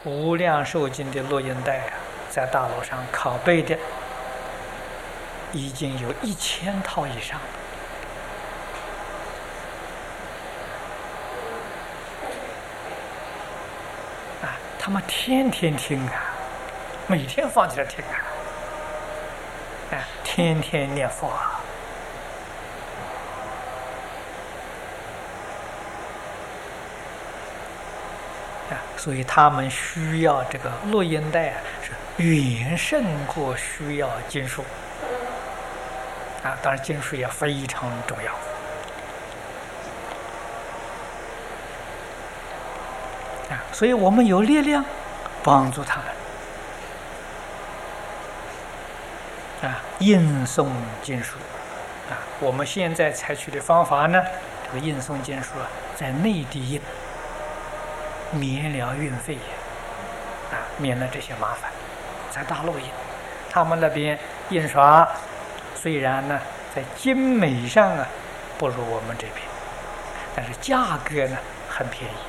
无量寿经的录音带在大陆上拷贝的已经有1000套以上了。他们天天听每天放起来听天天念佛所以他们需要这个录音带是远胜过需要经书当然经书也非常重要所以我们有力量帮助他们印诵经书我们现在采取的方法呢，这个印诵经书在内地印，免了运费免了这些麻烦。在大陆印，他们那边印刷虽然呢在精美上不如我们这边，但是价格呢很便宜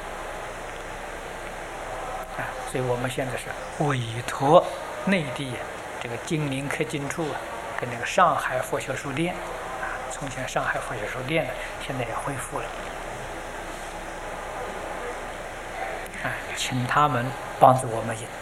所以我们现在是委托内地这个金陵刻经处跟那个上海佛学书店从前上海佛学书店现在也恢复了请他们帮助我们印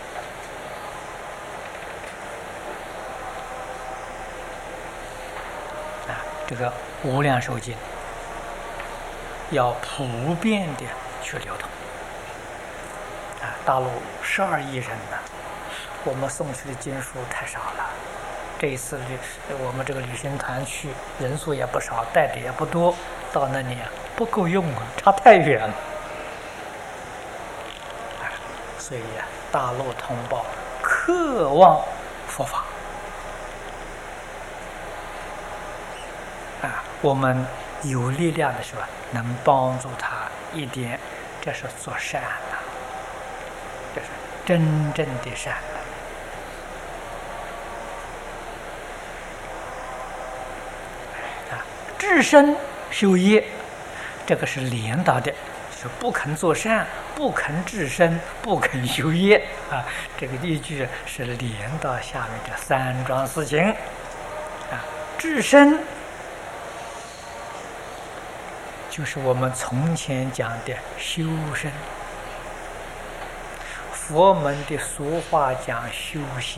这个无量寿经要普遍的去流通大陆12亿人呢，我们送去的经书太少了。这一次我们这个旅行团去，人数也不少，带的也不多，到那里不够用差太远了。所以大陆同胞渴望佛法我们有力量的时候能帮助他一点，这是做善这是真正的善至身修业，这个是连到的，是不肯做善，不肯至身，不肯修业这个依据是连到下面的3桩事情至身就是我们从前讲的修身，佛门的俗话讲修行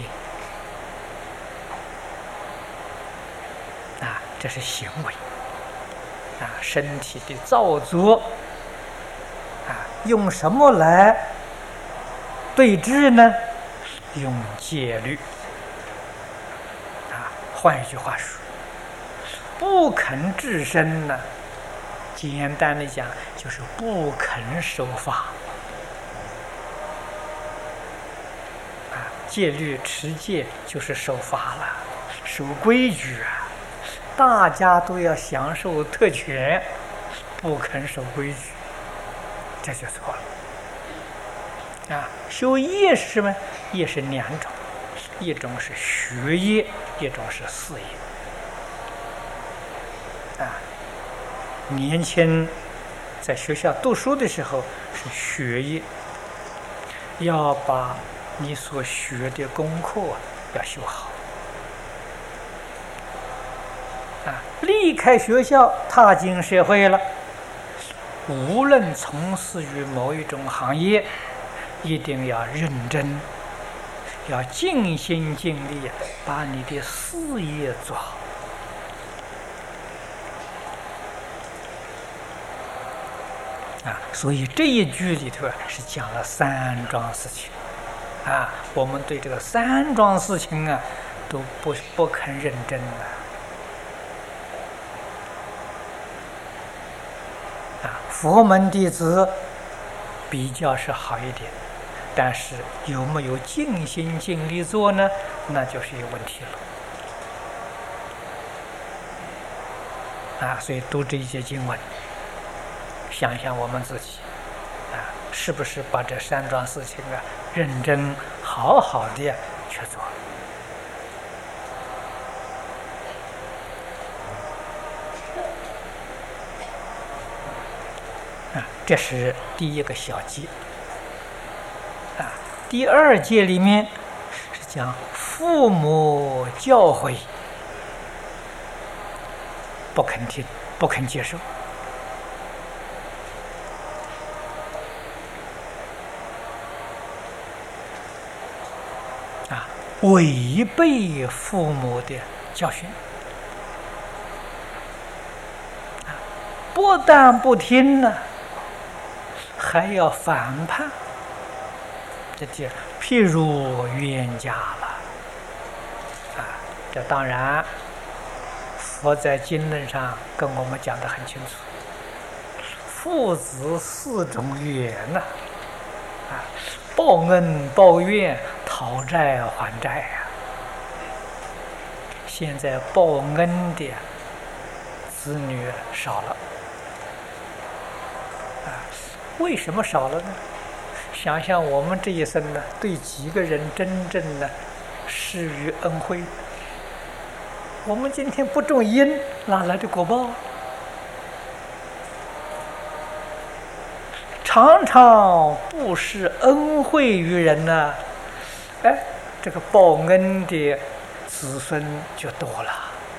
这是行为身体的造作用什么来对治呢？用戒律换一句话说，不肯至身呢，简单的讲就是不肯守法戒律持戒就是守法了，守规矩大家都要享受特权，不肯守规矩，这就错了修业是什么？业是2种，一种是学业，一种是事业年轻在学校读书的时候是学业，要把你所学的功课要修好离开学校踏进社会了，无论从事于某一种行业，一定要认真，要尽心尽力把你的事业做好所以这一句里头是讲了3桩事情我们对这个3桩事情都不肯认真佛门弟子比较是好一点，但是有没有尽心尽力做呢？那就是有问题了所以读这些经文，想想我们自己是不是把这3桩事情认真好好的去做这是第一个小节第二戒里面是讲父母教诲不肯听，不肯接受。违背父母的教训，不但不听呢，还要反叛。这就譬如冤家了。这当然，佛在经论上跟我们讲得很清楚，父子四种缘呐，报恩报怨，讨债还债呀。现在报恩的子女少了，为什么少了呢？想想我们这一生呢，对几个人真正的施予恩惠？我们今天不种因，哪来的果报？常常不施恩惠于人呢，这个报恩的子孙就多了。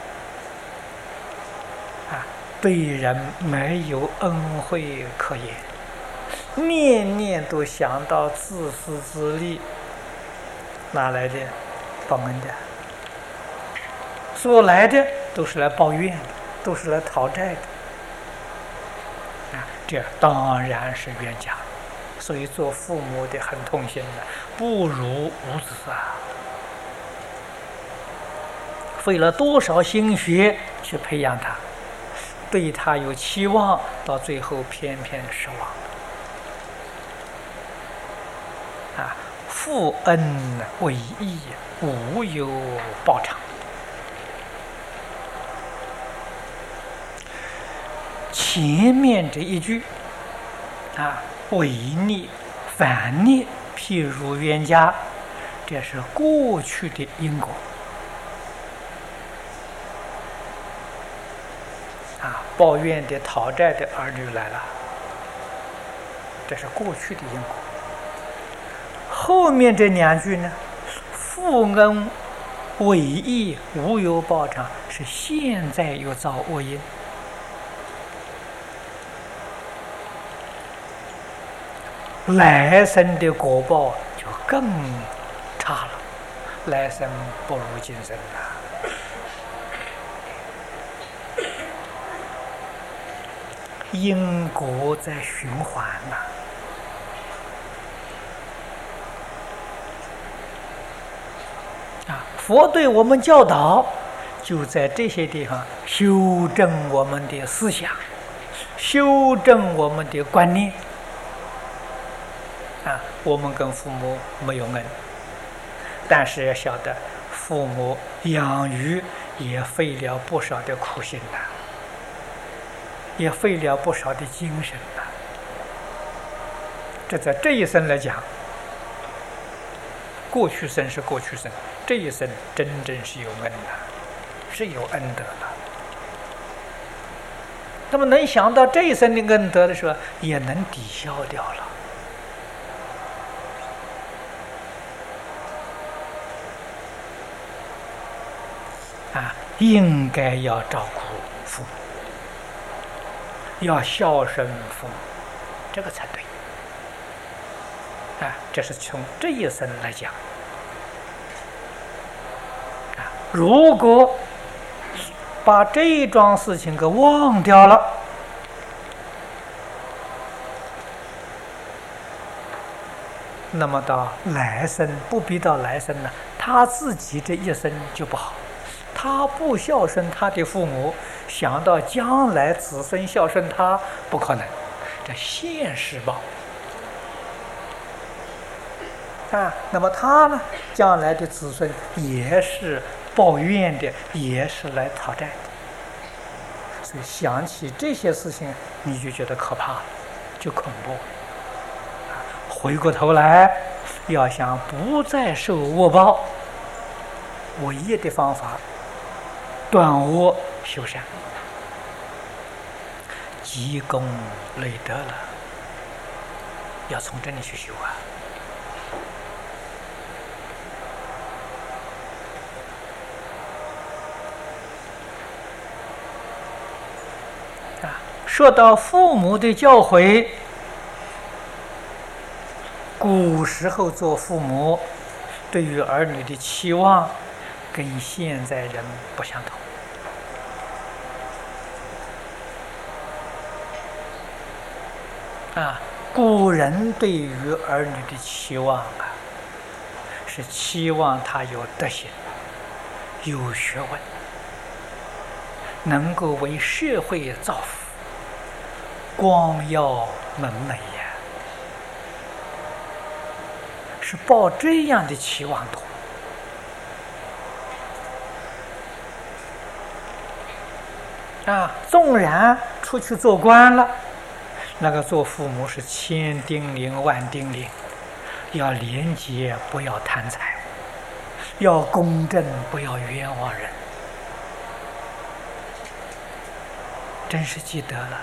对人没有恩惠可言，念念都想到自私自利，哪来的报恩的？所来的都是来抱怨的，都是来讨债的。这当然是冤家，所以做父母的很痛心的，不如无子啊！费了多少心血去培养他，对他有期望，到最后偏偏失望了。父恩为义，无有报偿。前面这一句违逆反逆，譬如冤家，这是过去的因果抱怨的讨债的儿女来了，这是过去的因果。后面这两句呢，父恩为义，无有报偿，是现在又造恶因。来生的果报就更差了，来生不如今生了。因果在循环佛对我们教导，就在这些地方修正我们的思想，修正我们的观念。我们跟父母没有恩，但是要晓得，父母养育也费了不少的苦心也费了不少的精神这在这一生来讲，过去生是过去生，这一生真正是有恩是有恩德了。那么能想到这一生的恩德的时候，也能抵消掉了。应该要照顾父母，要孝顺父母，这个才对。这是从这一生来讲。如果把这一桩事情给忘掉了，那么到来生，不必到来生了，他自己这一生就不好。他不孝顺他的父母，想到将来子孙孝顺他，不可能，这现世报那么他呢，将来的子孙也是抱怨的，也是来讨债的。所以想起这些事情，你就觉得可怕了，就恐怖了。回过头来，要想不再受恶报，唯一的方法，断恶修善，积功累德了，要从这里去修说到父母的教诲，古时候做父母对于儿女的期望跟现在人不相同。古人对于儿女的期望是期望他有德行、有学问，能够为社会造福，光耀门楣呀，是抱这样的期望多。纵然出去做官了，那个做父母是千叮咛万叮咛，要廉洁，不要贪财，要公正，不要冤枉人。真是记得了。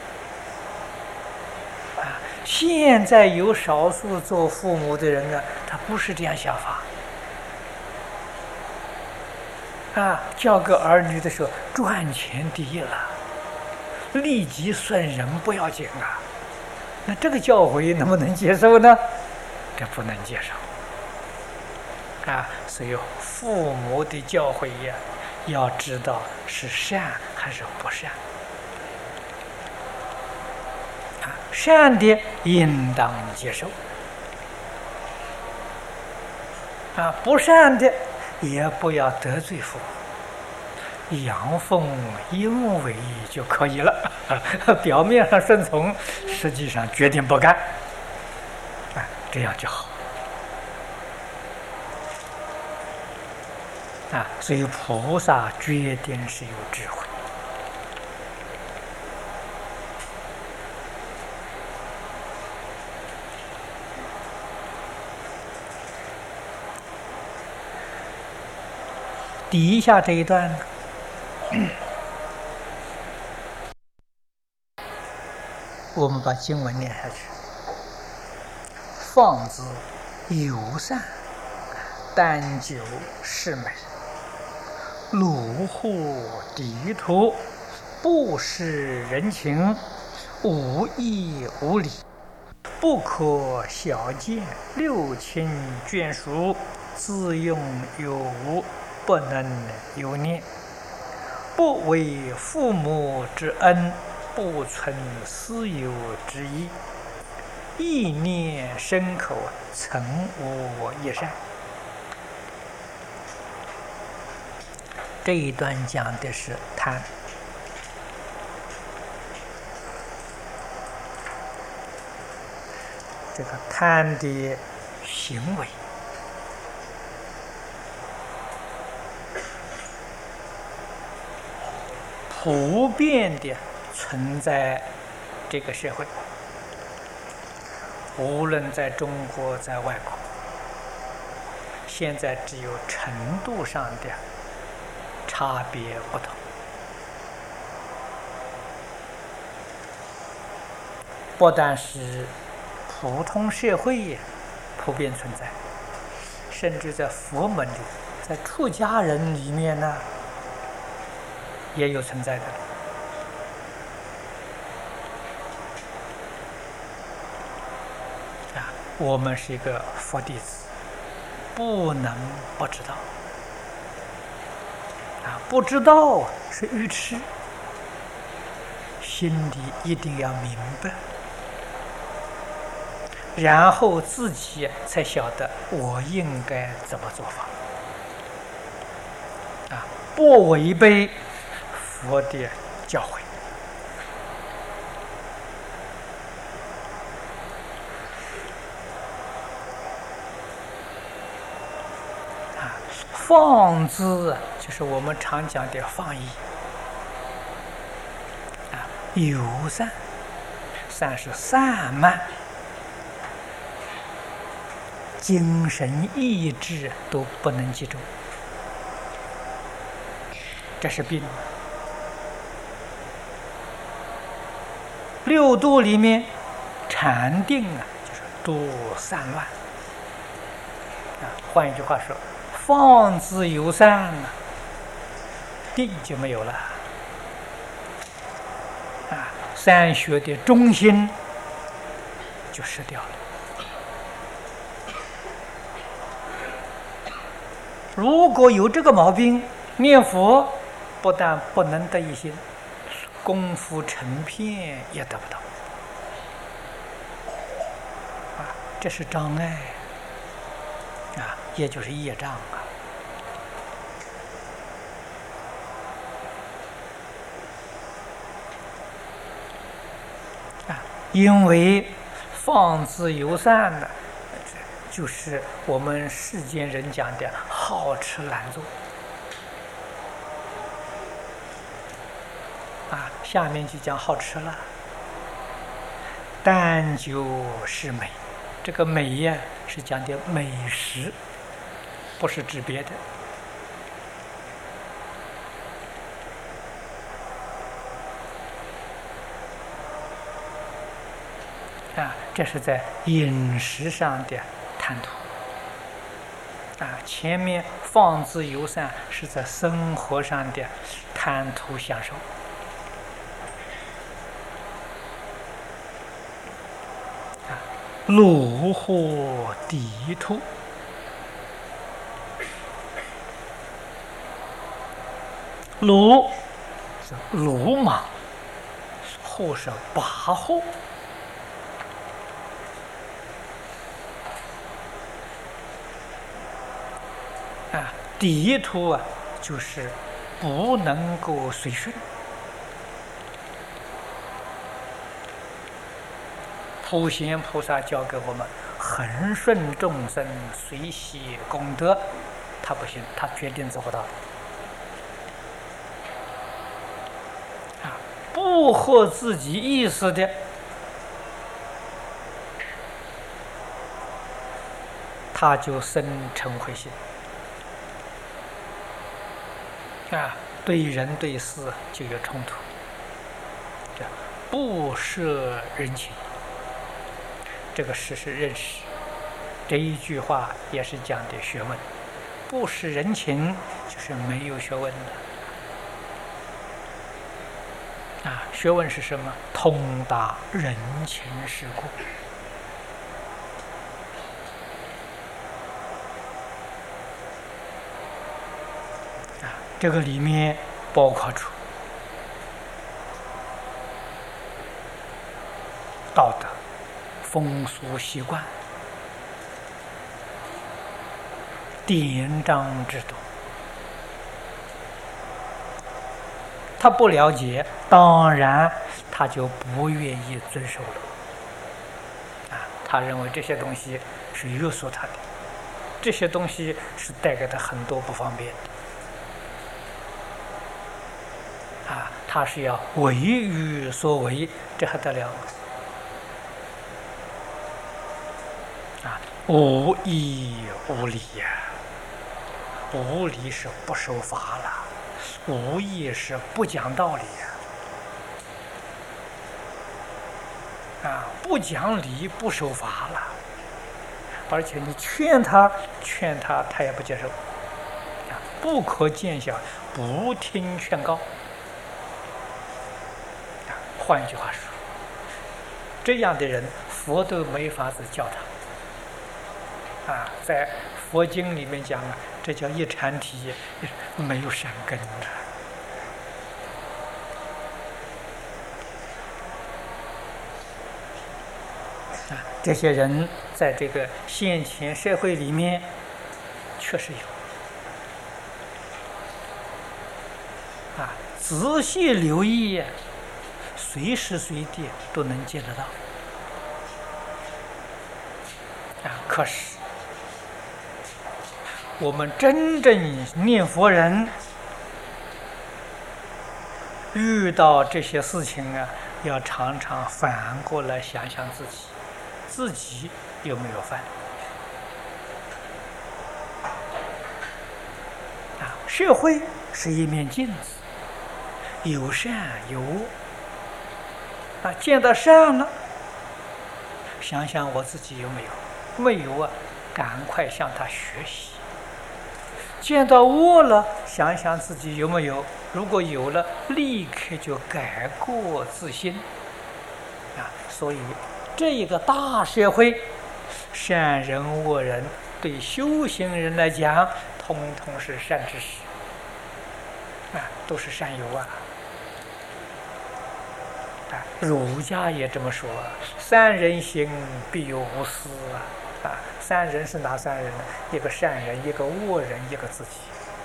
现在有少数做父母的人呢，他不是这样想法。教个儿女的时候，赚钱第一了，利己损人不要紧啊。那这个教诲能不能接受呢？这不能接受。所以父母的教诲呀，要知道是善还是不善。善的应当接受，不善的也不要得罪父母，阳奉阴违就可以了。表面上顺从，实际上决定不干，这样就好。所以菩萨决定是有智慧。底下这一段我们把经文念下去。放之友善，丹酒世美，鲁户敌徒，不失人情，无义无礼，不可小见，六亲眷属，自用有无，不能有念，不为父母之恩，不存私有之意，意念深口，曾无一善。这一段讲的是贪，这个贪的行为。普遍的存在这个社会，无论在中国在外国，现在只有程度上的差别不同。不但是普通社会普遍存在，甚至在佛门里，在出家人里面呢，也有存在的。我们是一个佛弟子，不能不知道。不知道是愚痴，心里一定要明白，然后自己才晓得我应该怎么做法。不违背佛的教诲。放之就是我们常讲的放逸。友善，善是散漫，精神意志都不能集中，这是病。六度里面，禅定就是度散乱。换一句话说，放之有善，定就没有了。 三学的中心就失掉了。如果有这个毛病，念佛不但不能得一心，功夫成片也得不到。这是障碍也就是业障因为放之由善呢，就是我们世间人讲的好吃懒做下面就讲好吃了。但就是美，这个美呀是讲的美食，不是指别的这是在饮食上的贪图前面放之由善是在生活上的贪图享受鲁或敌兔，鲁是鲁莽，或是跋扈敌兔就是不能够随顺。普贤菩萨教给我们恒顺众生，随喜功德，他不行，他决定做不到不合自己意思的他就生嗔恚心对人对事就有冲突，不摄人情，这个事是认识。这一句话也是讲的学问，不摄人情就是没有学问的学问是什么？通达人情世故这个里面包括出道德、风俗习惯、典章制度，他不了解，当然他就不愿意遵守了他认为这些东西是约束他的，这些东西是带给他很多不方便他是要为欲所为，这还得了无义无理无理是不守法了，无义是不讲道理不讲理不守法了，而且你劝他他也不接受不可见小，不听劝告换一句话说，这样的人佛都没法子教他在佛经里面讲这叫一禅体，没有善根这些人在这个现前社会里面确实有仔细留意随时随地都能见得到可是我们真正念佛人遇到这些事情要常常反过来想想自己有没有犯社会是一面镜子，有善有恶见到善了，想想我自己有没有，没有赶快向他学习；见到恶了，想想自己有没有，如果有了，立刻就改过自新所以这一个大社会，善人恶人对修行人来讲，通通是善知识都是善友儒家也这么说三人行，必有我师三人是哪三人呢？一个善人，一个恶人，一个自己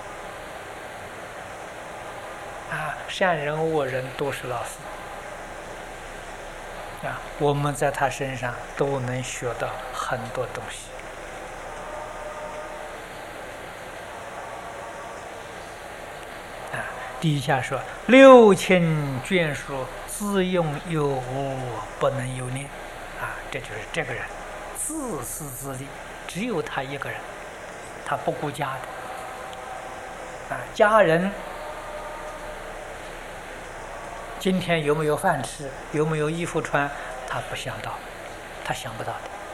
善人恶人都是老师我们在他身上都能学到很多东西底下说6000卷书，自用有无，不能有念这就是这个人自私自利，只有他一个人，他不顾家的家人今天有没有饭吃，有没有衣服穿，他不想到，他想不到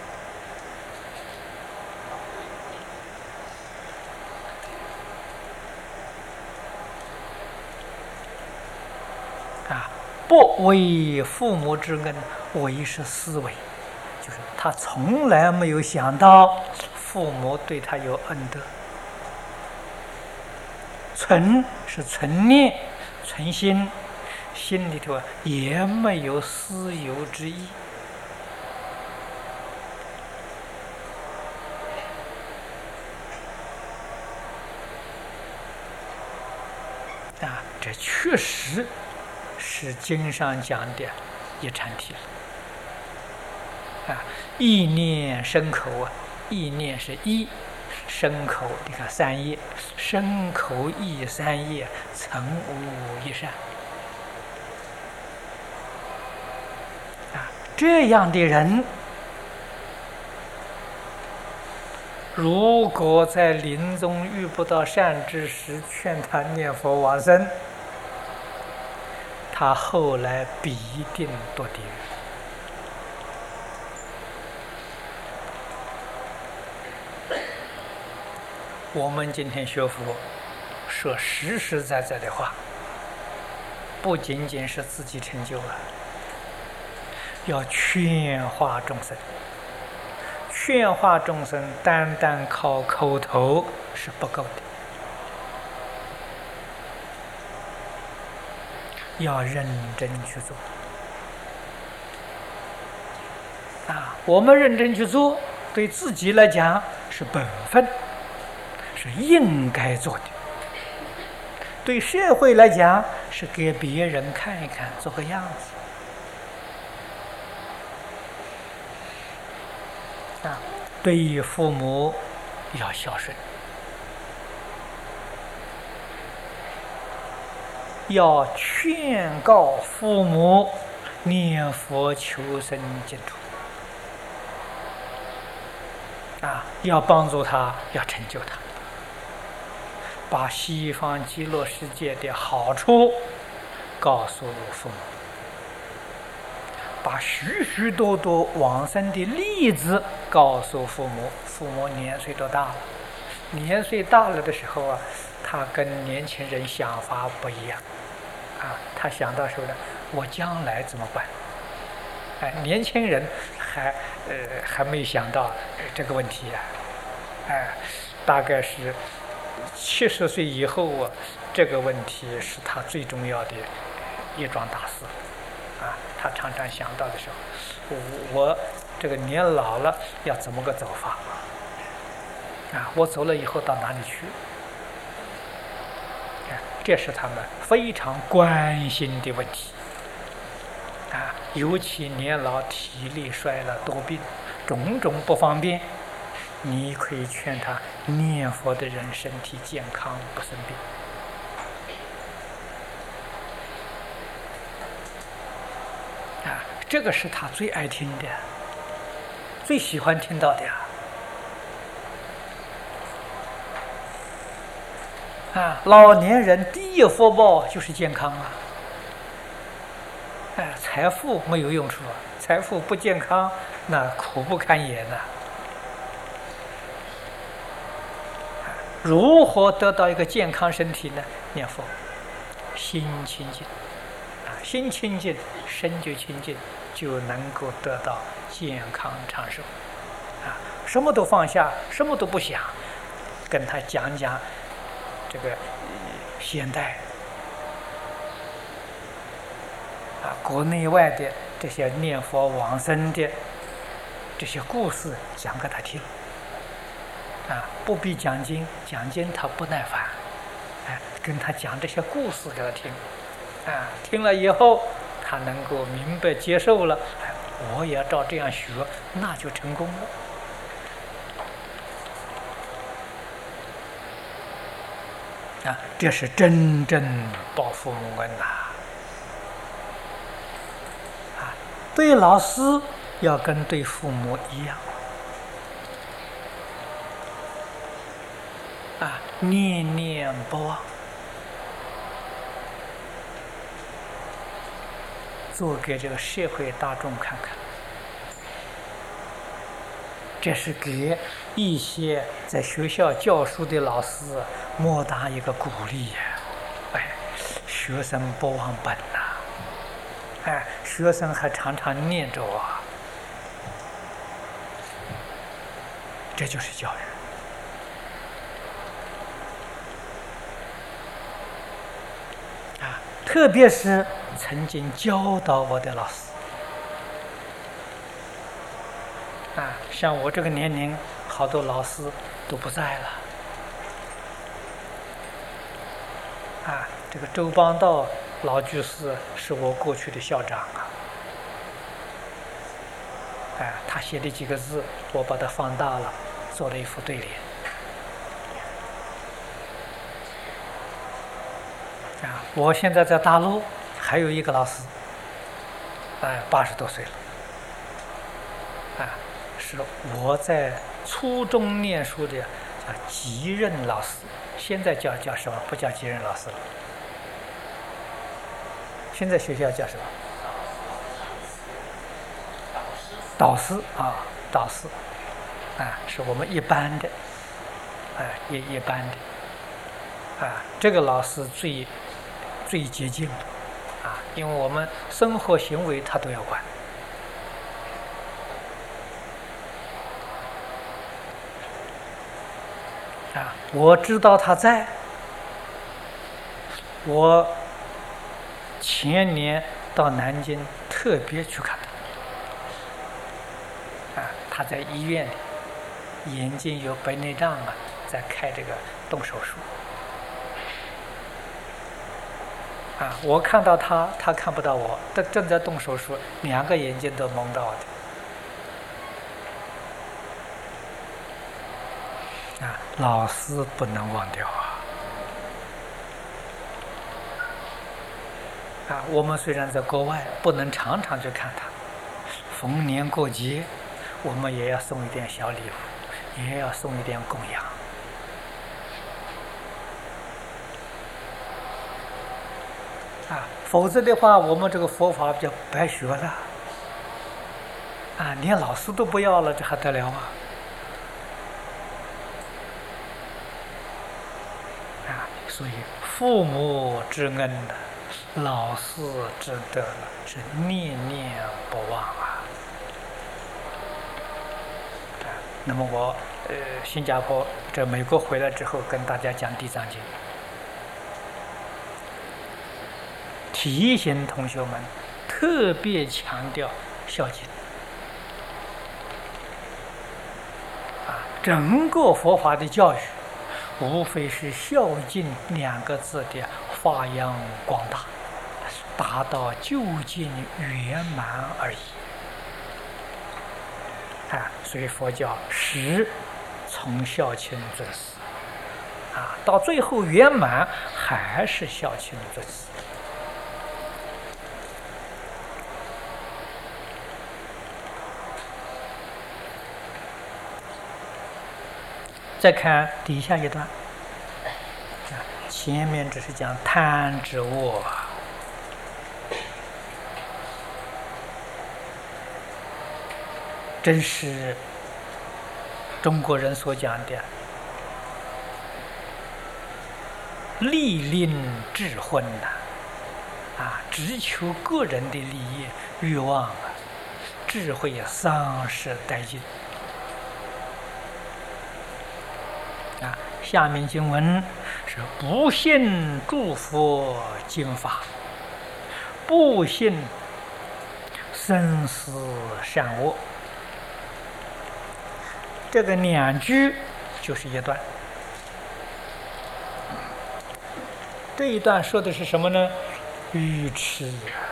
的不为父母之恩，为是思维，就是他从来没有想到父母对他有恩德。存是存念、存心，心里头也没有私有之意这确实是经上讲的一禅体意念身口意念是一，身口你看三业，身口意三业，曾无一善这样的人，如果在临终遇不到善知识劝他念佛往生，他后来必定堕地狱我们今天学佛说实实在在的话，不仅仅是自己成就要劝化众生。劝化众生单单靠口头是不够的，要认真去做我们认真去做，对自己来讲是本分，是应该做的；对社会来讲是给别人看一看，做个样子对于父母要孝顺，要劝告父母念佛求生净土要帮助他，要成就他，把西方极乐世界的好处告诉父母，把许许多多往生的例子告诉父母。父母年岁都大了，年岁大了的时候他跟年轻人想法不一样他想到说我将来怎么办年轻人还没想到这个问题大概是70岁以后这个问题是他最重要的一桩大事他常常想到的时候，我这个年老了要怎么个走法我走了以后到哪里去这是他们非常关心的问题尤其年老体力衰了多病，种种不方便，你可以劝他念佛的人身体健康，不生病这个是他最爱听的，最喜欢听到的老年人第一福报就是健康财富没有用处财富不健康那苦不堪言如何得到一个健康身体呢？念佛，心清净心清净，身就清净，就能够得到健康长寿。什么都放下，什么都不想，跟他讲讲这个现代国内外的这些念佛往生的这些故事讲给他听。不必讲经，讲经他不耐烦，跟他讲这些故事给他听，听了以后他能够明白接受了，我也要照这样学，那就成功了。这是真正报父母恩呐！对老师要跟对父母一样。念念不忘，做给这个社会大众看看。这是给一些在学校教书的老师莫大一个鼓励呀！学生不忘本呐！学生还常常念着这就是教育。特别是曾经教导我的老师，像我这个年龄，好多老师都不在了。这个周邦道老居士是我过去的校长他写的几个字，我把它放大了，做了一副对联。我现在在大陆还有一个老师，80多岁了，是我在初中念书的叫级任老师，现在叫什么？不叫级任老师了，现在学校叫什么？导师导师是我们一般的一般的这个老师最接近的因为我们生活行为他都要管我知道他在，我前年到南京特别去看他他在医院里，眼睛有白内障在开这个动手术我看到他，他看不到我，他正在动手术，两个眼睛都蒙到的老师不能忘掉我们虽然在国外，不能常常去看他，逢年过节我们也要送一点小礼物，也要送一点供养否则的话，我们这个佛法就白学了连老师都不要了，这还得了所以父母之恩老师之德是念念不忘那么我新加坡美国回来之后，跟大家讲《地藏经》，提醒同学们特别强调孝敬整个佛法的教育无非是孝敬2个字的发扬光大，达到究竟圆满而已所以佛教始从孝亲尊师到最后圆满还是孝亲尊师。再看底下一段前面只是讲贪之恶真是中国人所讲的利令智昏只求个人的利益欲望智慧丧失殆尽。下面经文是不信诸佛经法，不信生死善恶。这个2句就是一段。这一段说的是什么呢？愚痴。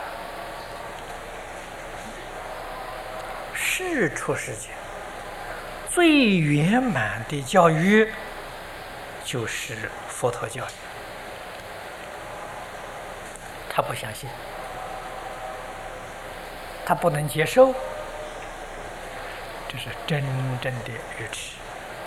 世出世间最圆满的教育就是佛陀教育，他不相信，他不能接受，这是真正的愚痴。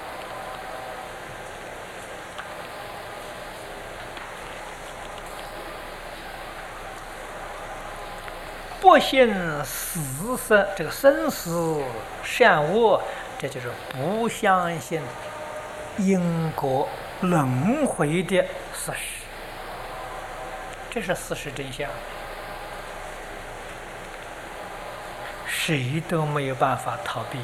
不信这个生死善恶，这就是不相信因果轮回的事实，这是事实真相，谁都没有办法逃避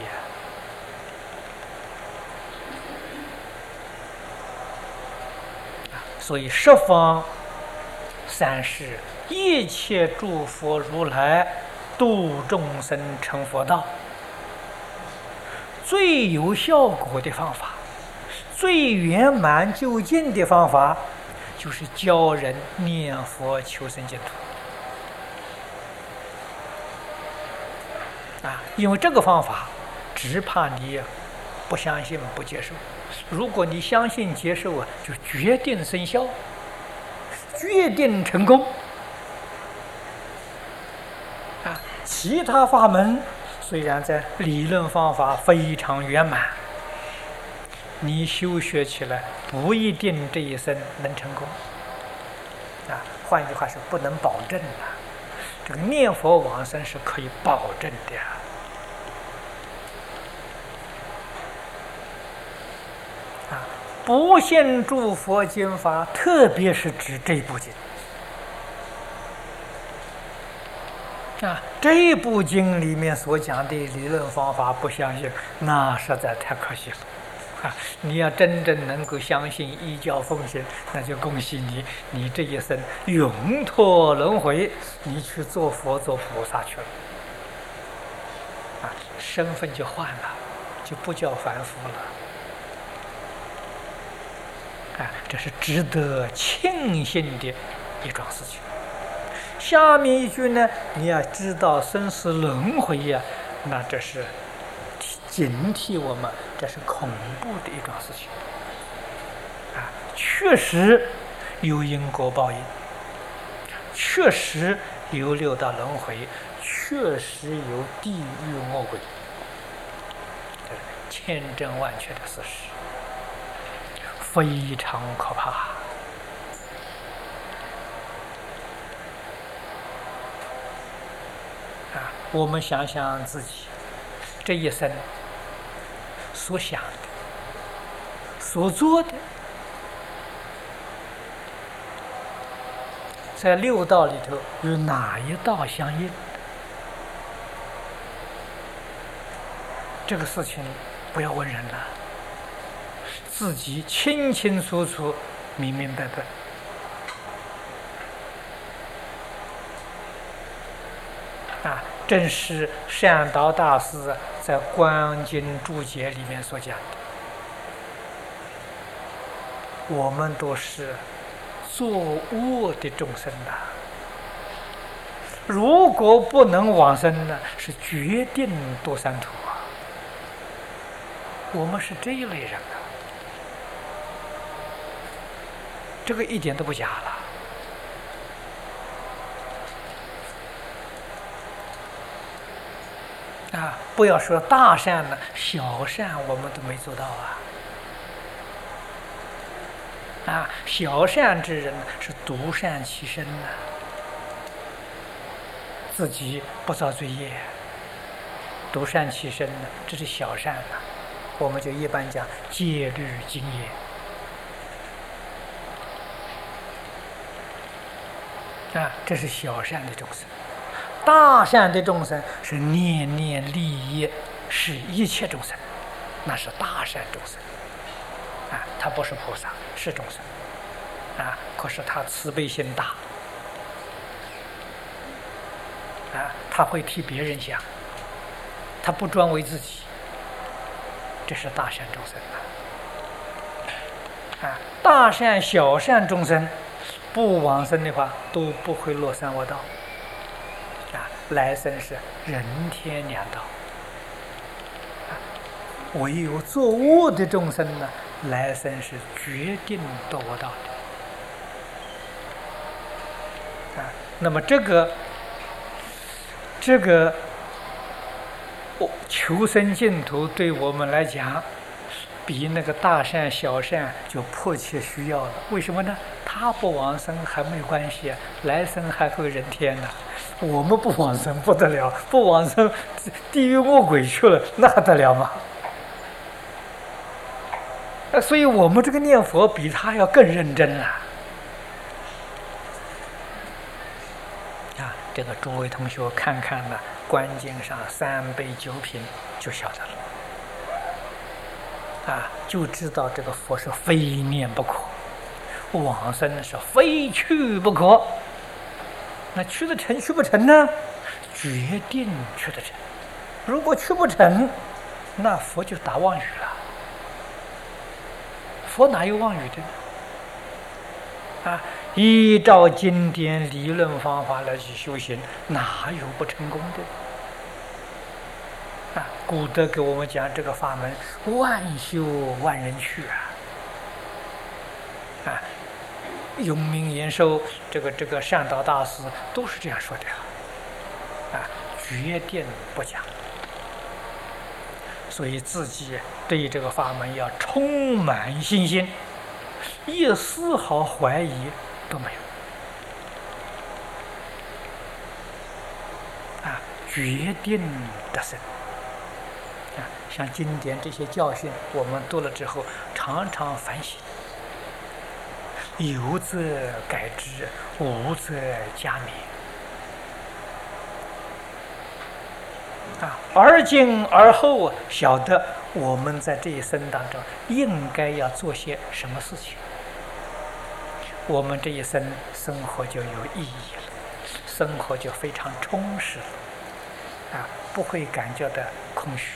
所以十方三世一切诸佛如来度众生成佛道，最有效果的方法，最圆满究竟的方法，就是教人念佛求生净土因为这个方法只怕你不相信不接受，如果你相信接受就决定生效，决定成功其他法门虽然在理论方法非常圆满，你修学起来不一定这一生能成功换句话是不能保证这个念佛往生是可以保证的不信诸佛经法，特别是指这部经这部经里面所讲的理论方法不相信，那实在太可惜了你要真正能够相信依教奉行，那就恭喜你，你这一生永脱轮回，你去做佛做菩萨去了身份就换了，就不叫凡夫了这是值得庆幸的一桩事情。下面一句呢，你要知道生死轮回那这是警惕我们，这是恐怖的一桩事情确实有因果报应，确实有六道轮回，确实有地狱魔鬼，这是千真万确的事实，非常可怕我们想想自己这一生所想的、所做的，在六道里头有哪一道相应？这个事情不要问人了，自己清清楚楚、明明白白。正是善导大师在《观经注解》里面所讲的，我们都是作恶的众生如果不能往生呢，是决定堕三途我们是这一类人这个一点都不假了。不要说大善了，小善我们都没做到小善之人是独善其身自己不造罪业，独善其身这是小善我们就一般讲戒律精业这是小善的众生。大善的众生是念念利益是一切众生，那是大善众生。他不是菩萨，是众生。可是他慈悲心大。他会替别人想，他不专为自己，这是大善众生。大善小善众生不往生的话都不会落三恶道，来生是人天两道。唯有作恶的众生呢，来生是决定堕恶道的。那么这个求生净土对我们来讲，比那个大善小善就迫切需要了。为什么呢？他不往生还没关系，来生还会人天呢。我们不往生不得了，不往生地狱恶鬼去了，那得了吗？所以我们这个念佛比他要更认真了。这个诸位同学看看了观经上3杯9品就晓得了，就知道这个佛是非念不可，往生是非去不可。那去得成去不成呢？决定去得成。如果去不成，那佛就打妄语了。佛哪有妄语的？依照经典理论方法来去修行，哪有不成功的？古德给我们讲这个法门，万修万人去永明延寿这个善导大师都是这样说的决定不讲。所以自己对这个法门要充满信心，一丝毫怀疑都没有决定得生像经典这些教训，我们读了之后常常反省，有则改之，无则加勉而今而后晓得我们在这一生当中应该要做些什么事情，我们这一生生活就有意义了，生活就非常充实了不会感觉到空虚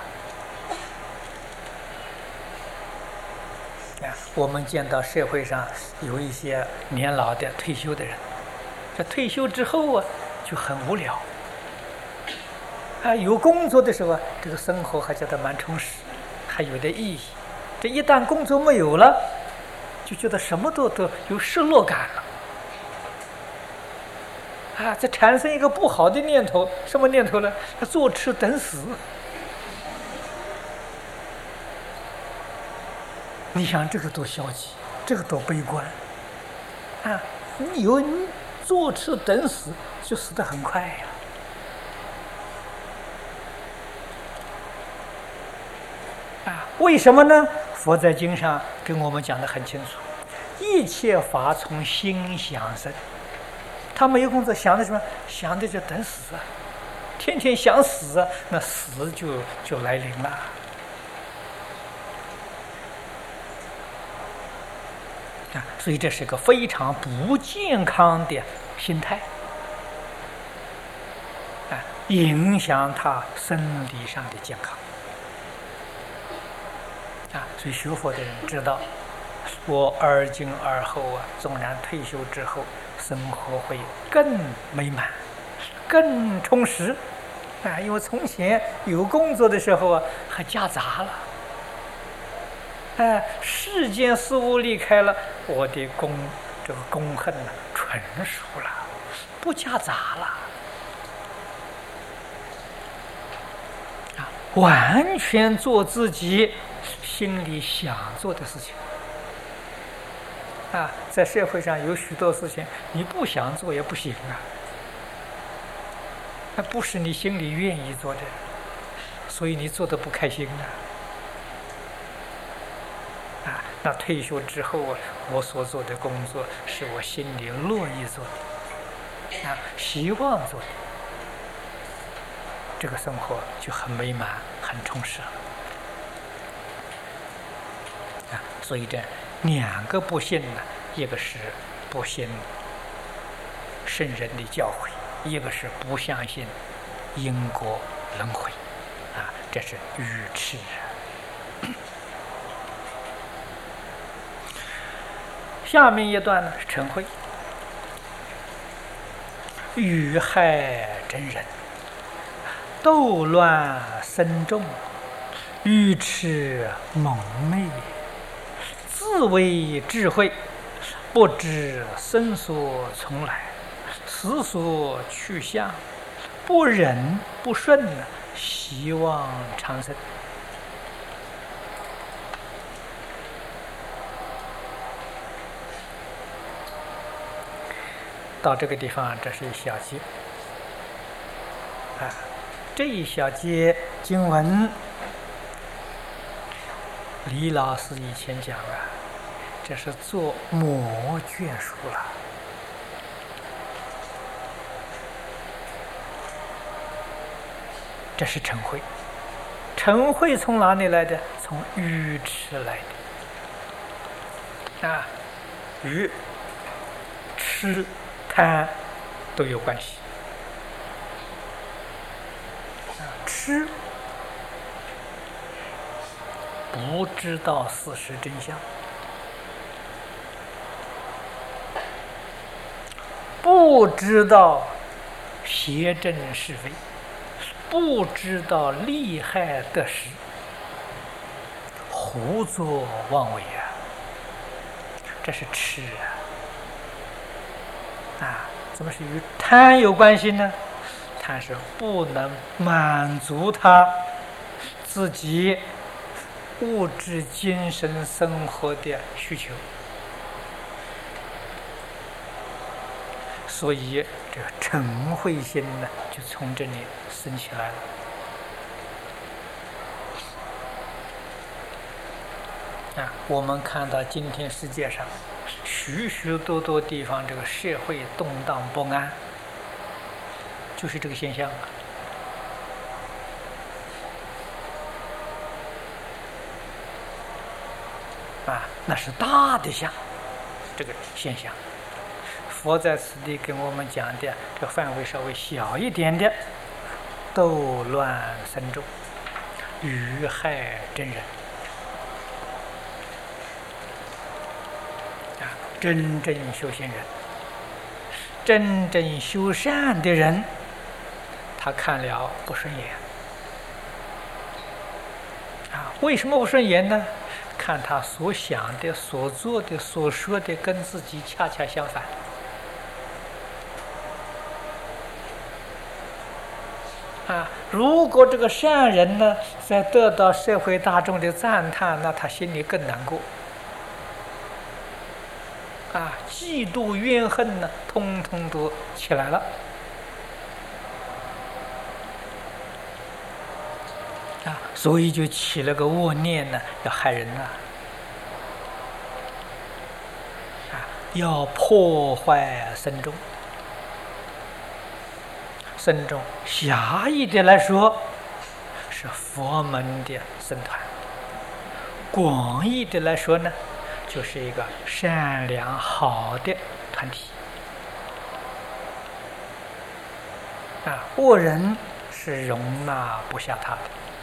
我们见到社会上有一些年老的退休的人，这退休之后就很无聊有工作的时候这个生活还觉得蛮充实，还有点意义。这一旦工作没有了，就觉得什么都有失落感了这产生一个不好的念头，什么念头呢？坐吃等死。你想这个多消极，这个多悲观你坐吃等死就死得很快为什么呢？佛在经上跟我们讲得很清楚，一切法从心想生。他没有工作，想的什么？想的就等死天天想死那死就来临了所以这是个非常不健康的心态影响他生理上的健康所以学佛的人知道，我而今而后纵然退休之后，生活会更美满，更充实因为从前有工作的时候还夹杂了世间事物离开了，我的这个功恨纯熟了，不夹杂了完全做自己心里想做的事情在社会上有许多事情你不想做也不行那不是你心里愿意做的，所以你做的不开心那退休之后我所做的工作是我心里乐意做的希望做的，这个生活就很美满、很充实了。所以这两个不信呢，一个是不信圣人的教诲，一个是不相信因果轮回，这是愚痴。下面一段呢是嗔恚，欲害真人，斗乱僧众，愚痴蒙昧，自为智慧，不知生所从来，死所去向，不忍不顺，希望长生。到这个地方，这是一小节这一小节经文，李老师以前讲这是做魔眷书了。这是嗔恚，嗔恚从哪里来的？从愚痴来的。愚、痴、贪都有关系。痴，不知道事实真相，不知道邪正是非，不知道利害得失，胡作妄为这是痴怎么是与贪有关系呢？贪是不能满足他自己物质精神生活的需求，所以这个嗔恚心呢就从这里生起来了。我们看到今天世界上许许多多地方这个社会动荡不安，就是这个现象那是大的这个现象。佛在此地跟我们讲的这个范围稍微小一点的，斗乱僧众，愚害真人真正修行人，真正修善的人，他看了不顺眼为什么不顺眼呢？看他所想的、所做的、所说的跟自己恰恰相反如果这个善人呢在得到社会大众的赞叹，那他心里更难过嫉妒怨恨呢通通都起来了所以就起了个恶念呢，要害人要破坏僧众。僧众狭义的来说是佛门的僧团，广义的来说呢就是一个善良好的团体恶人是容纳不下他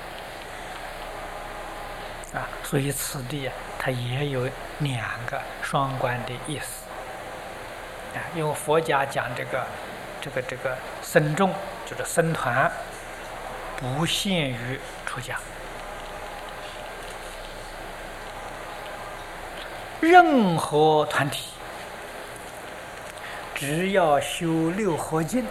的所以此地它也有两个双关的意思因为佛家讲这个僧众就是僧团不限于出家，任何团体只要修六合敬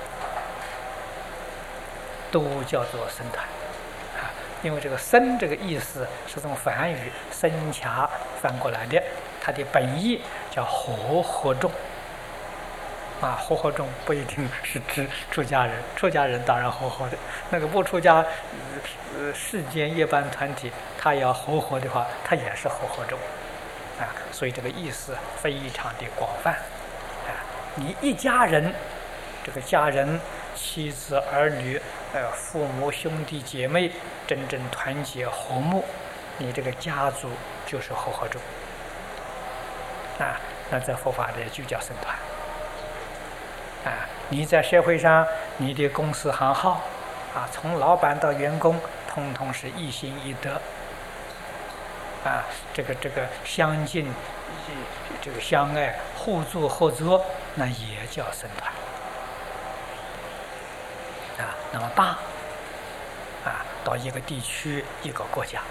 都叫做僧团因为这个僧这个意思是从梵语僧伽翻过来的，它的本意叫和合众和合众不一定是指出家人，出家人当然和合的，那个不出家世间一般团体他要和合的话，他也是和合众所以这个意思非常的广泛你一家人这个家人、妻子、儿女、父母、兄弟姐妹真正团结和睦，你这个家族就是和合众啊。那在佛法里就叫僧团啊。你在社会上，你的公司行号啊，从老板到员工，通通是一心一德啊，这个相敬，这个相爱，互助合作，那也叫僧团啊。那么大啊，到一个地区、一个国家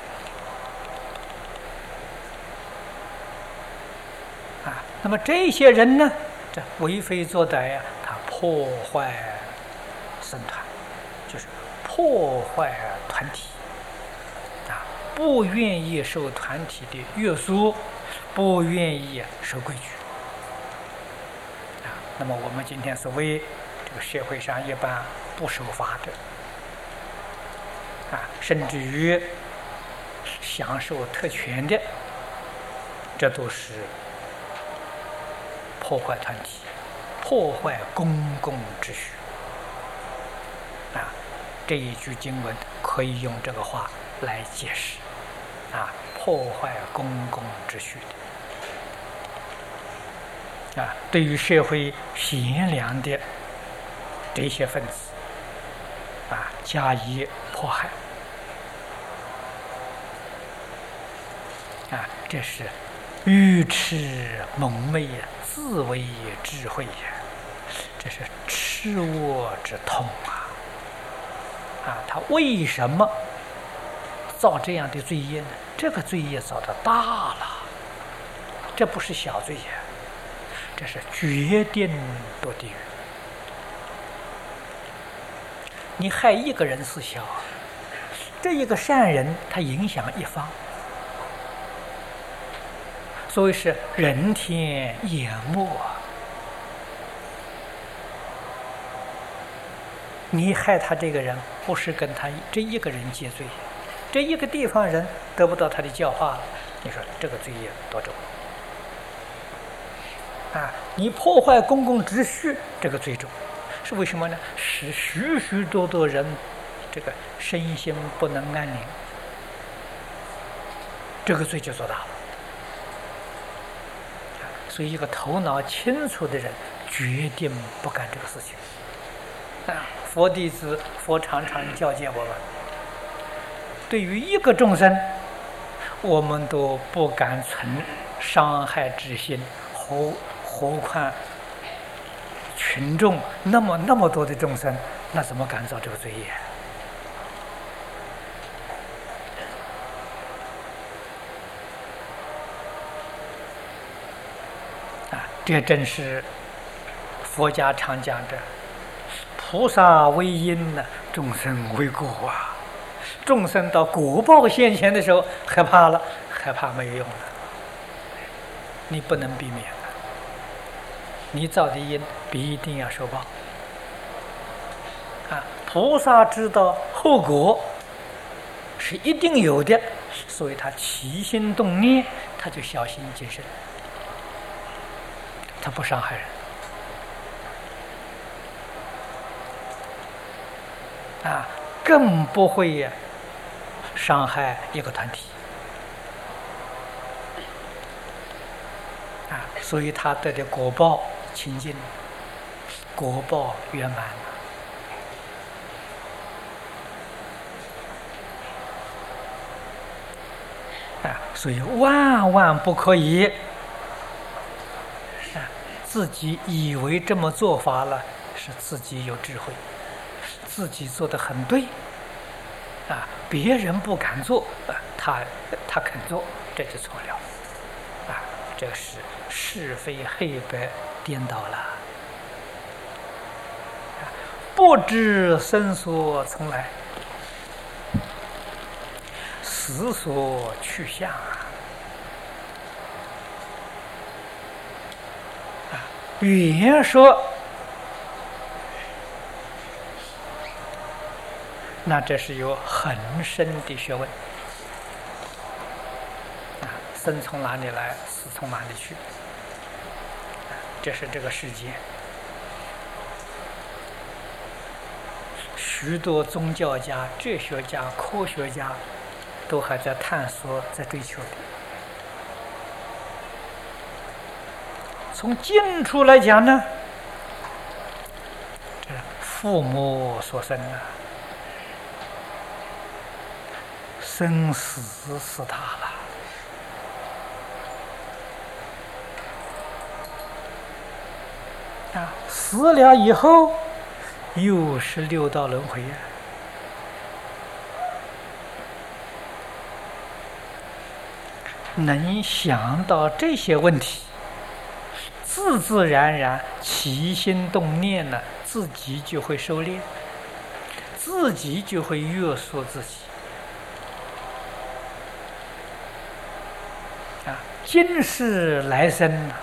啊，那么这些人呢，这为非作歹呀，他破坏僧团，就是破坏团体啊，不愿意受团体的约束，不愿意守规矩啊。那么我们今天所谓这个社会上一般不守法的啊，甚至于享受特权的，这都是破坏团体，破坏公共秩序啊。这一句经文可以用这个话来解释啊，破坏公共秩序的啊，对于社会贤良的这些分子啊，加以迫害啊，这是愚痴蒙昧呀，自为智慧呀，这是痴窝之痛啊！啊，他为什么造这样的罪业呢？这个罪业造的大了，这不是小罪业，这是决定堕地狱。你害一个人是小，这一个善人他影响一方。所以是人天眼目啊！你害他这个人，不是跟他这一个人结罪，这一个地方人得不到他的教化了，你说这个罪业多重啊！你破坏公共秩序，这个罪重，是为什么呢？使许许多多人这个身心不能安宁，这个罪就做大了。所以一个头脑清楚的人决定不干这个事情啊。佛弟子，佛常常教诫我们，对于一个众生，我们都不敢存伤害之心，何况群众那么多的众生，那怎么敢造这个罪业啊？这正是佛家常讲的菩萨为因呢，众生为果啊。众生到果报现前的时候，害怕了，害怕没有用了，你不能避免了，你造的因必定要受报啊。菩萨知道后果是一定有的，所以他起心动念，他就小心谨慎，他不伤害人啊，更不会伤害一个团体啊，所以他得的果报清净，果报圆满啊，所以万万不可以啊，自己以为这么做法了，是自己有智慧，自己做得很对啊，别人不敢做啊，他肯做，这就错了啊，这是是非黑白颠倒了啊，不知生所从来，死所去向啊，原说那这是有很深的学问啊，生从哪里来，死从哪里去，这是这个世界许多宗教家、哲学家、科学家都还在探索、在追求的。从近处来讲呢，这父母所生啊，生死是他了。啊，死了以后，又是六道轮回呀。能想到这些问题，自自然然起心动念呢，自己就会收敛，自己就会约束自己。啊，今世来生呢，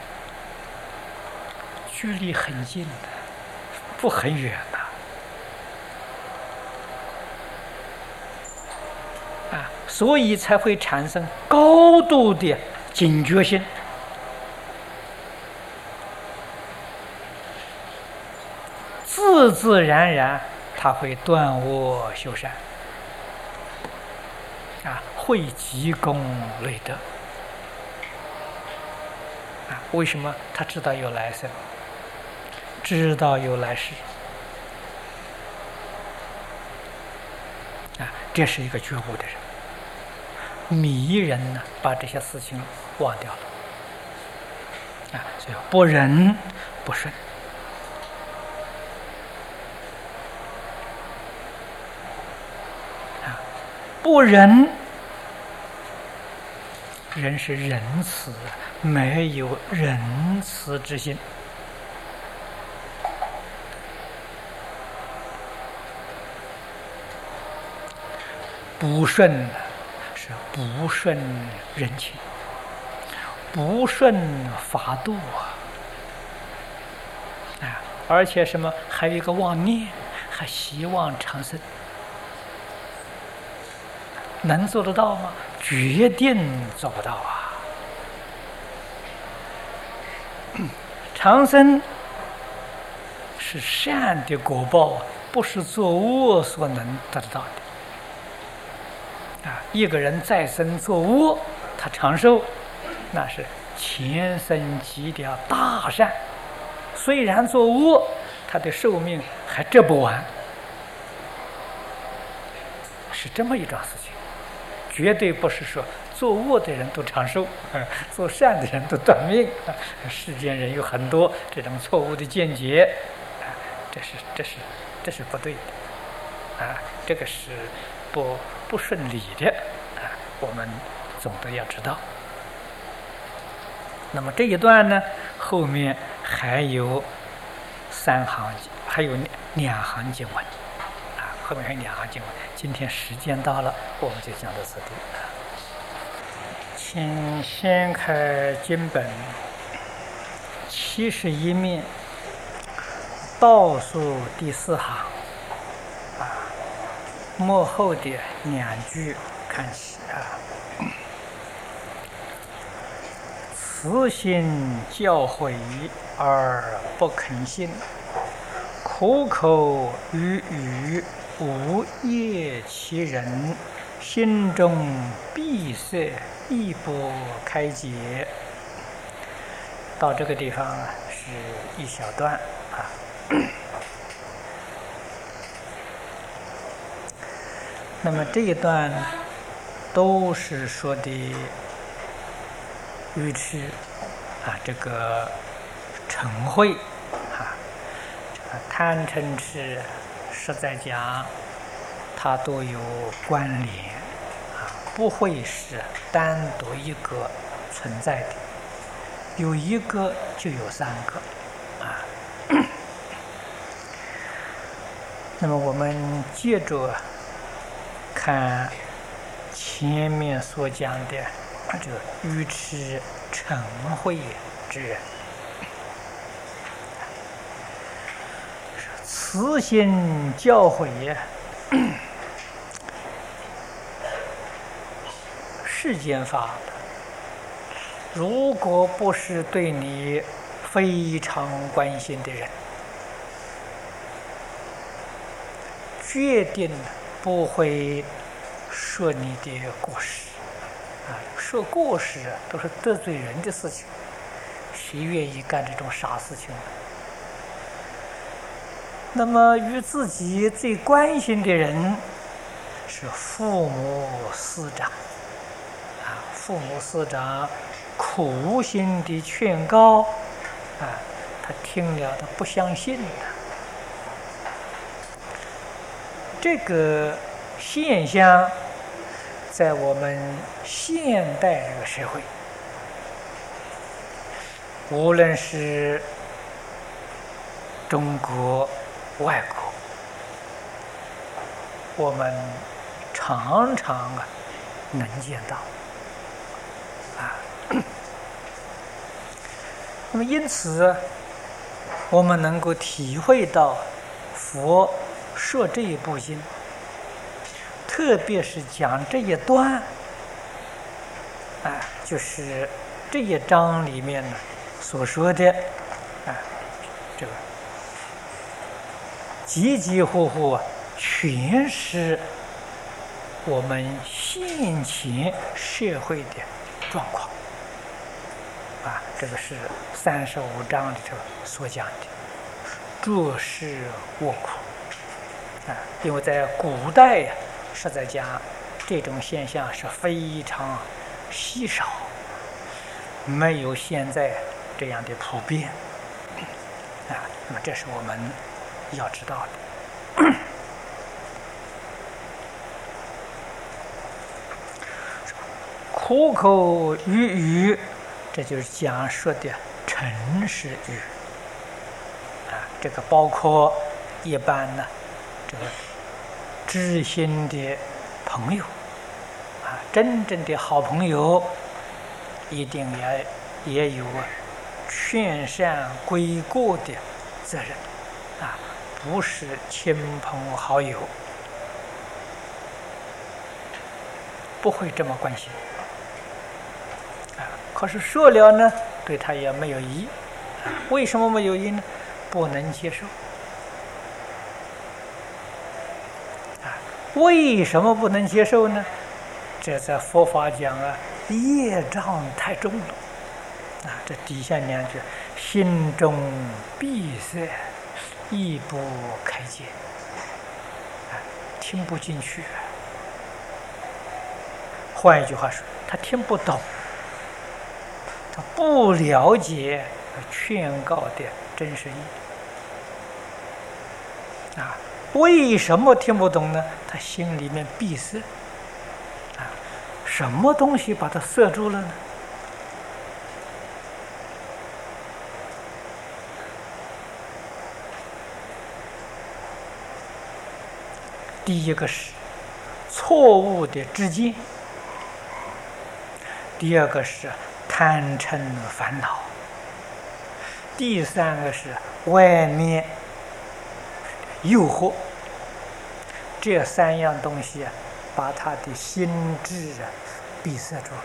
距离很近的，不很远的。啊，所以才会产生高度的警觉性。自自然然，他会断恶修善，啊，会积功累德。啊，为什么？他知道有来生，知道有来世。啊，这是一个觉悟的人。迷人呢，把这些事情忘掉了。啊，所以不仁不顺。不仁，人是仁慈，没有仁慈之心。不顺是不顺人情，不顺法度啊！而且什么？还有一个妄念，还希望长生。能做得到吗？决定做不到啊！长生是善的果报，不是做恶所能得到的。啊，一个人再生做恶，他长寿，那是前生积的大善。虽然做恶，他的寿命还折不完，是这么一桩事情。绝对不是说做恶的人都长寿，做善的人都短命。世间人有很多这种错误的见解，这是不对的，啊，这个是不顺理的，啊，我们总得要知道。那么这一段呢，后面还有3行，还有2行经文。后面还有2行经文，今天时间到了，我们就讲到此地。请掀开经本71面，倒数第4行，末后的2句看起啊。慈心教诲而不肯信，苦口语语无业其人，心中闭塞，亦不开解。到这个地方是一小段啊。那么这一段都是说的愚痴啊，这个嗔恚啊，这个贪嗔痴。实在讲，它都有关联啊，不会是单独一个存在的，有一个就有3个啊。那么我们接着看前面所讲的这个愚痴嗔恚之人。慈心教诲世间法，如果不是对你非常关心的人， 决定不会说你的过失说过失都是得罪人的事情，谁愿意干这种傻事情呢？那么与自己最关心的人是父母师长父母师长苦心的劝告他听了他不相信这个现象在我们现代这个社会，无论是中国外国，我们常常能见到那么因此我们能够体会到佛说这一部经，特别是讲这一段就是这一章里面呢所说的这个几几乎乎全是我们现前社会的状况这个是35章里头所讲的诸事卧苦因为在古代实在讲这种现象是非常稀少，没有现在这样的普遍那么这是我们要知道的苦口语语，这就是讲述的诚实语这个包括一般呢这个知心的朋友真正的好朋友一定也有劝善归过的责任不是亲朋好友不会这么关心可是说了呢对他也没有益为什么没有益呢？不能接受为什么不能接受呢？这在佛法讲业障太重了这底下两句心中闭塞亦不开解听不进去换一句话说他听不懂，他不了解劝告的真实意为什么听不懂呢？他心里面闭塞什么东西把他塞住了呢？第一个是错误的知见，第二个是贪嗔烦恼，第三个是外面诱惑。这三样东西把他的心智闭塞住了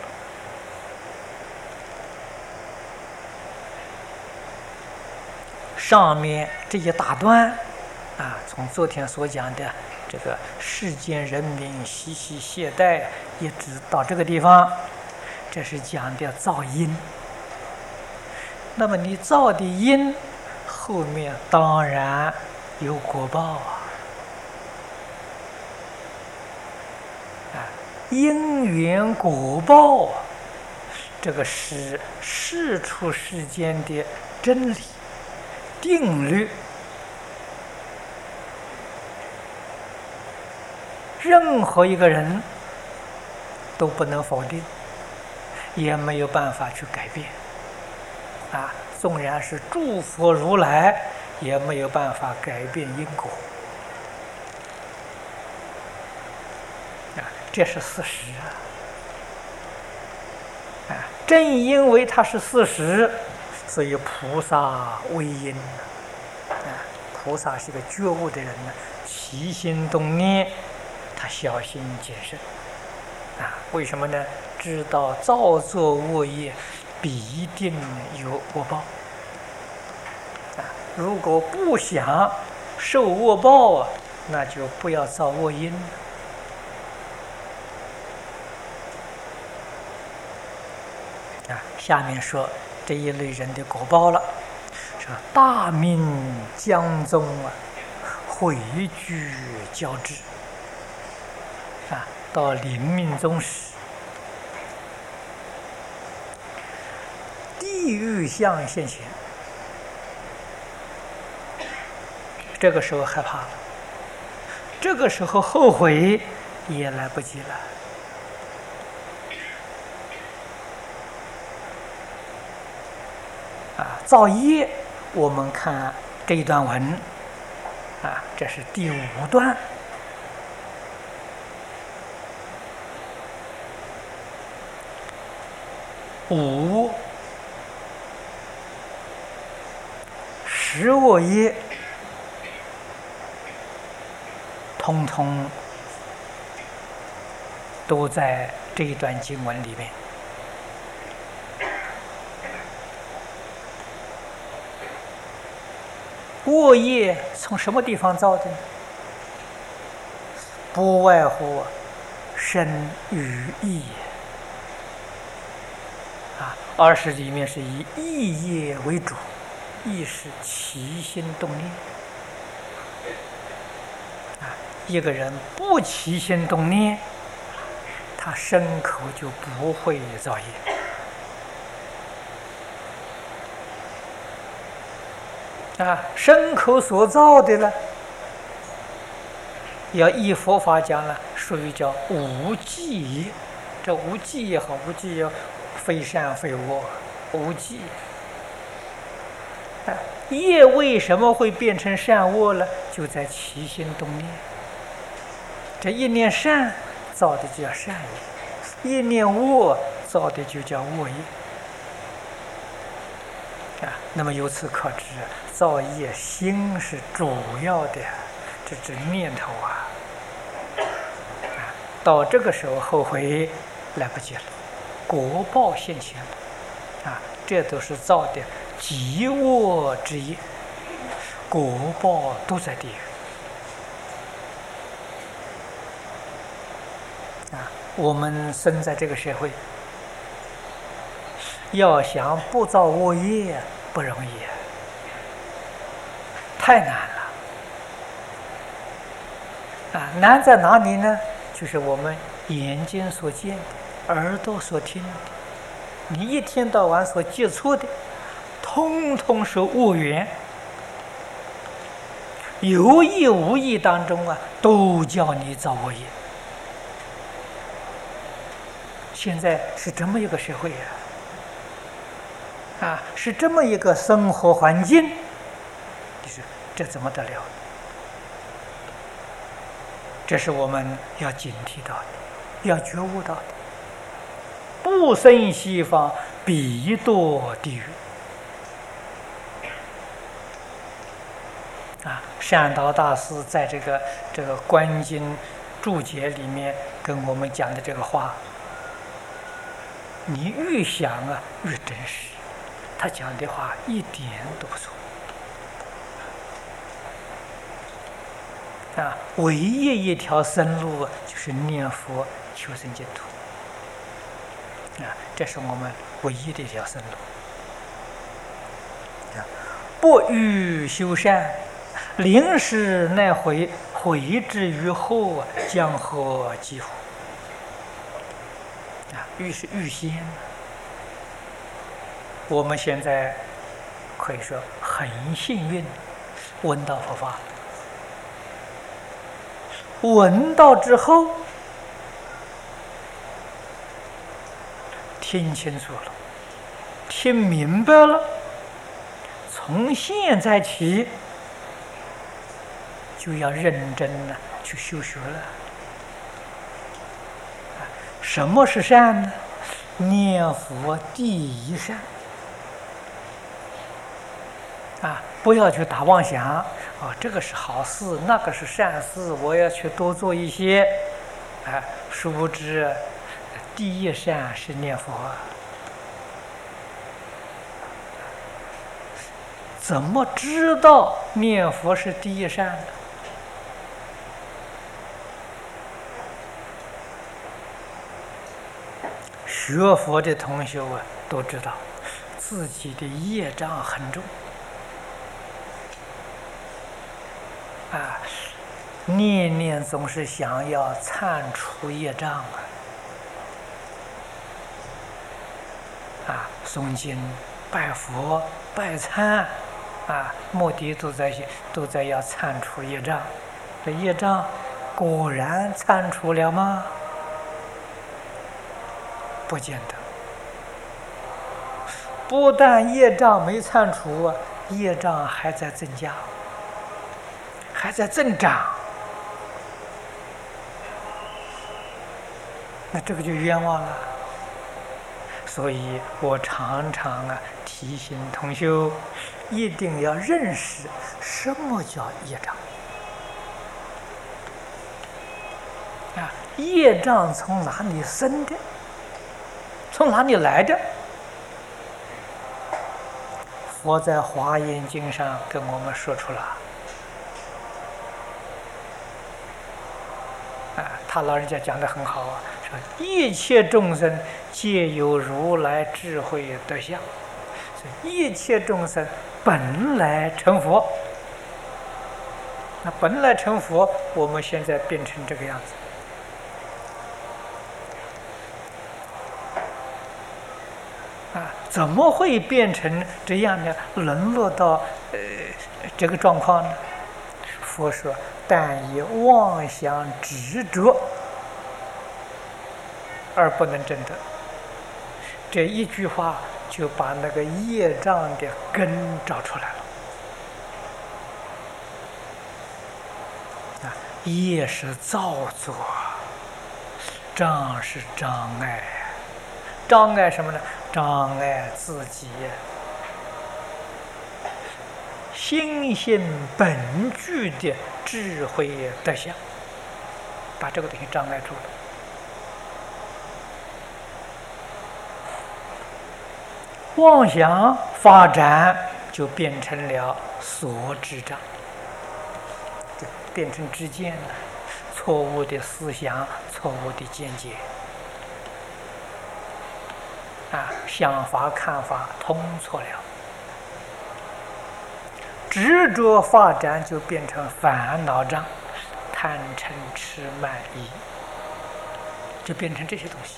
上面这一大段从昨天所讲的这个世间人民嬉戏懈怠一直到这个地方，这是讲的造因。那么你造的因后面当然有果报因缘果报这个是世出世间的真理定律，任何一个人都不能否定，也没有办法去改变纵然是诸佛如来也没有办法改变因果这是事实正因为它是事实，所以菩萨为因菩萨是个觉悟的人起心动念他小心谨慎为什么呢？知道造作恶业必定有恶报如果不想受恶报那就不要造恶因。下面说这一类人的果报了，说大明江宗汇聚交织到临命终时，地狱相现前，这个时候害怕了，这个时候后悔也来不及了。造业，我们看这一段文这是第5段。5十恶业，通通都在这一段经文里面。恶业从什么地方造的呢？不外乎身语意20里面是以意业为主，意是起心动念一个人不起心动念，他身口就不会造业。身口所造的呢，要依佛法讲了，属于叫无记业。这无记也好，无记也好，非善非恶，无记。业为什么会变成善恶呢？就在起心动念。这一念善造的就叫善业，一念恶造的就叫恶业。那么由此可知，造业心是主要的，这念头到这个时候后悔来不及了，果报现前了这都是造的极恶之业，果报都在地狱我们生在这个社会，要想不造恶业不容易太难了难在哪里呢？就是我们眼睛所见的，耳朵所听的，你一天到晚所接触的，通通是恶缘，有意无意当中都叫你造恶业。现在是这么一个社会是这么一个生活环境，就是这怎么得了？这是我们要警惕到的，要觉悟到的。不生西方，必堕地狱善导大师在这个观经注解里面跟我们讲的这个话，你越想越真实。他讲的话一点都不错唯一一条生路就是念佛求生净土这是我们唯一的一条生路不欲修善，临时奈悔，悔之于后将何及乎欲是预先。我们现在可以说很幸运闻到佛法，闻到之后听清楚了，听明白了，从现在起就要认真的去修学了。什么是善呢？念佛第一善不要去打妄想这个是好事，那个是善事，我要去多做一些殊不知第一善是念佛怎么知道念佛是第一善呢？ 学佛的同学都知道，自己的业障很重念念总是想要忏除业障诵经、拜佛、拜忏目的都在要忏除业障。这业障果然忏除了吗？不见得。不但业障没忏除业障还在增加，还在增长。那这个就冤枉了。所以我常常提醒同修，一定要认识什么叫业障业障从哪里生的，从哪里来的？佛在《华严经》上跟我们说出了他老人家讲得很好说一切众生皆有如来智慧德相，所以一切众生本来成佛。那本来成佛，我们现在变成这个样子怎么会变成这样呢？沦落到这个状况呢？佛说：“但以妄想执着而不能证得。”这一句话就把那个业障的根找出来了。业是造作，障是障碍。障碍什么呢？障碍自己心性本具的智慧德相，把这个东西障碍住了。妄想发展就变成了所知障，就变成知见了，错误的思想，错误的见解想法看法通错了。执着发展就变成烦恼障，贪嗔痴慢疑，就变成这些东西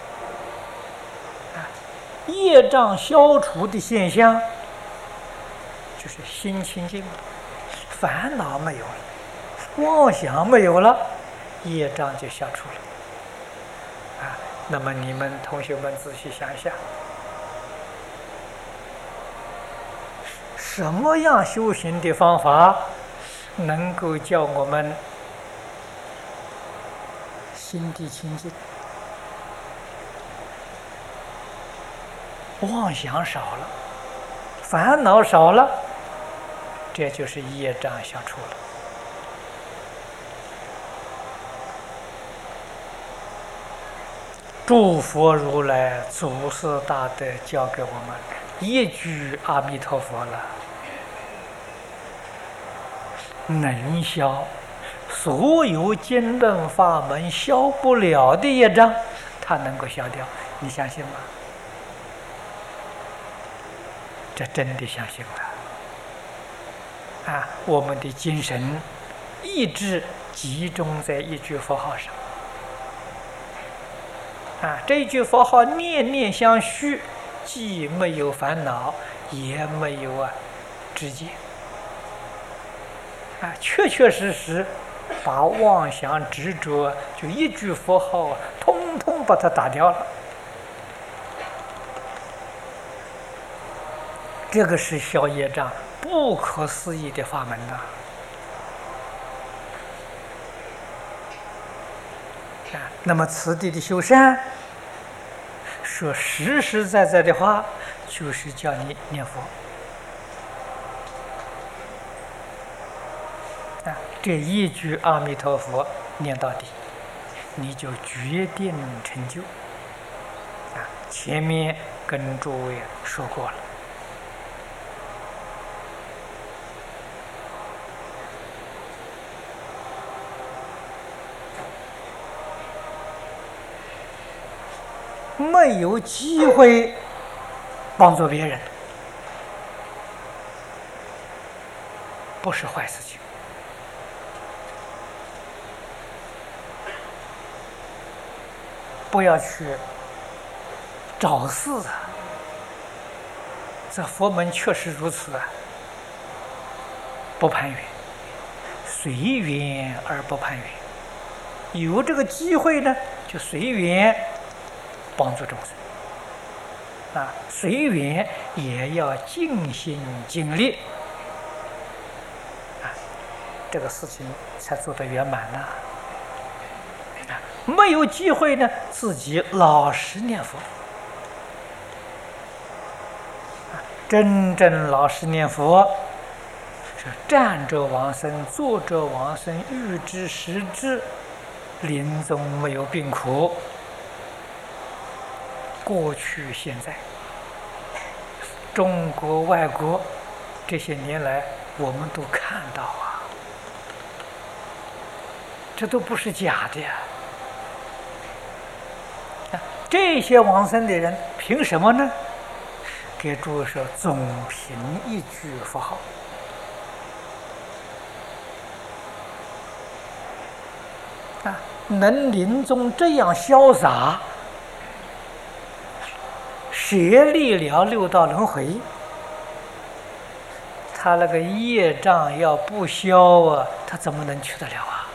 业障消除的现象就是心清净了，烦恼没有了，妄想没有了，业障就消除了那么你们同学们仔细想一下，什么样修行的方法能够叫我们心地清净，妄想少了，烦恼少了，这就是业障消除了。诸佛如来祖师大德教给我们一句阿弥陀佛了，能消所有经论法门消不了的业障，它能够消掉，你相信吗？这真的相信了我们的精神意志集中在一句佛号上这一句佛号念念相续，既没有烦恼，也没有知见确确实实把妄想执着就一句佛号通通把它打掉了。这个是消业障不可思议的法门那么此地的修善，说实实在在的话，就是叫你念佛这一句阿弥陀佛念到底，你就决定成就前面跟诸位说过了。 没有机会帮助别人，不是坏事情。不要去找事啊！这佛门确实如此啊，不攀缘，随缘而不攀缘。有这个机会呢，就随缘帮助众生啊，随缘也要尽心尽力啊，这个事情才做得圆满呢。没有机会呢，自己老实念佛，真正老实念佛，是站着往生，坐着往生，欲知时知，临终没有病苦。过去现在，中国外国这些年来，我们都看到啊，这都不是假的呀。这些往生的人凭什么呢？给诸位说，总凭一句佛号啊，能临终这样潇洒，舍离了六道轮回，他那个业障要不消啊，他怎么能去得了啊？